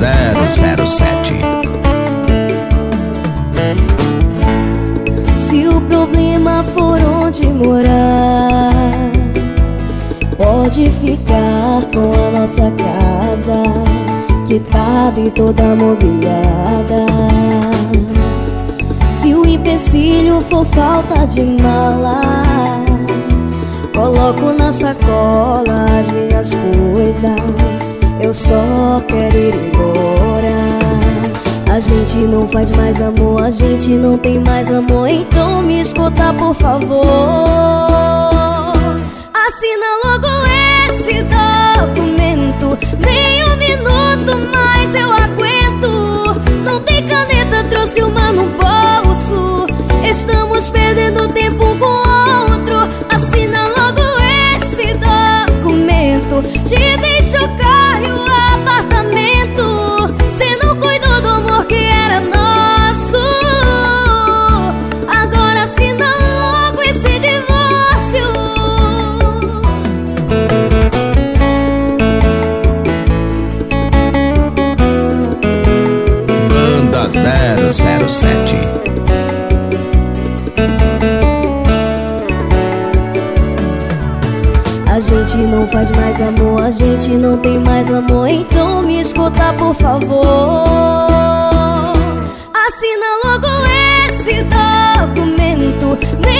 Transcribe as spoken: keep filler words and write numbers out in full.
zero zero sete. Se o problema for onde morar, pode ficar com a nossa casa, quitada e toda mobiliada. Se o empecilho for falta de mala, coloco na sacola as minhas coisas. Eu só quero ir embora. A gente não faz mais amor, a gente não tem mais amor. Então me escuta, por favor. Assina logo esse documento. Nem um minuto mais eu aguento. Não tem caneta, trouxe uma no bolso. Estamos perdendo tempo com outro. Assina logo esse documento. Te deixo o carro e o apartamento. Cê não cuidou do amor que era nosso. Agora assina logo esse divórcio. Banda zero zero sete. A gente não faz mais amor, a gente não tem mais amor. Então me escuta, por favor. Assina logo esse documento.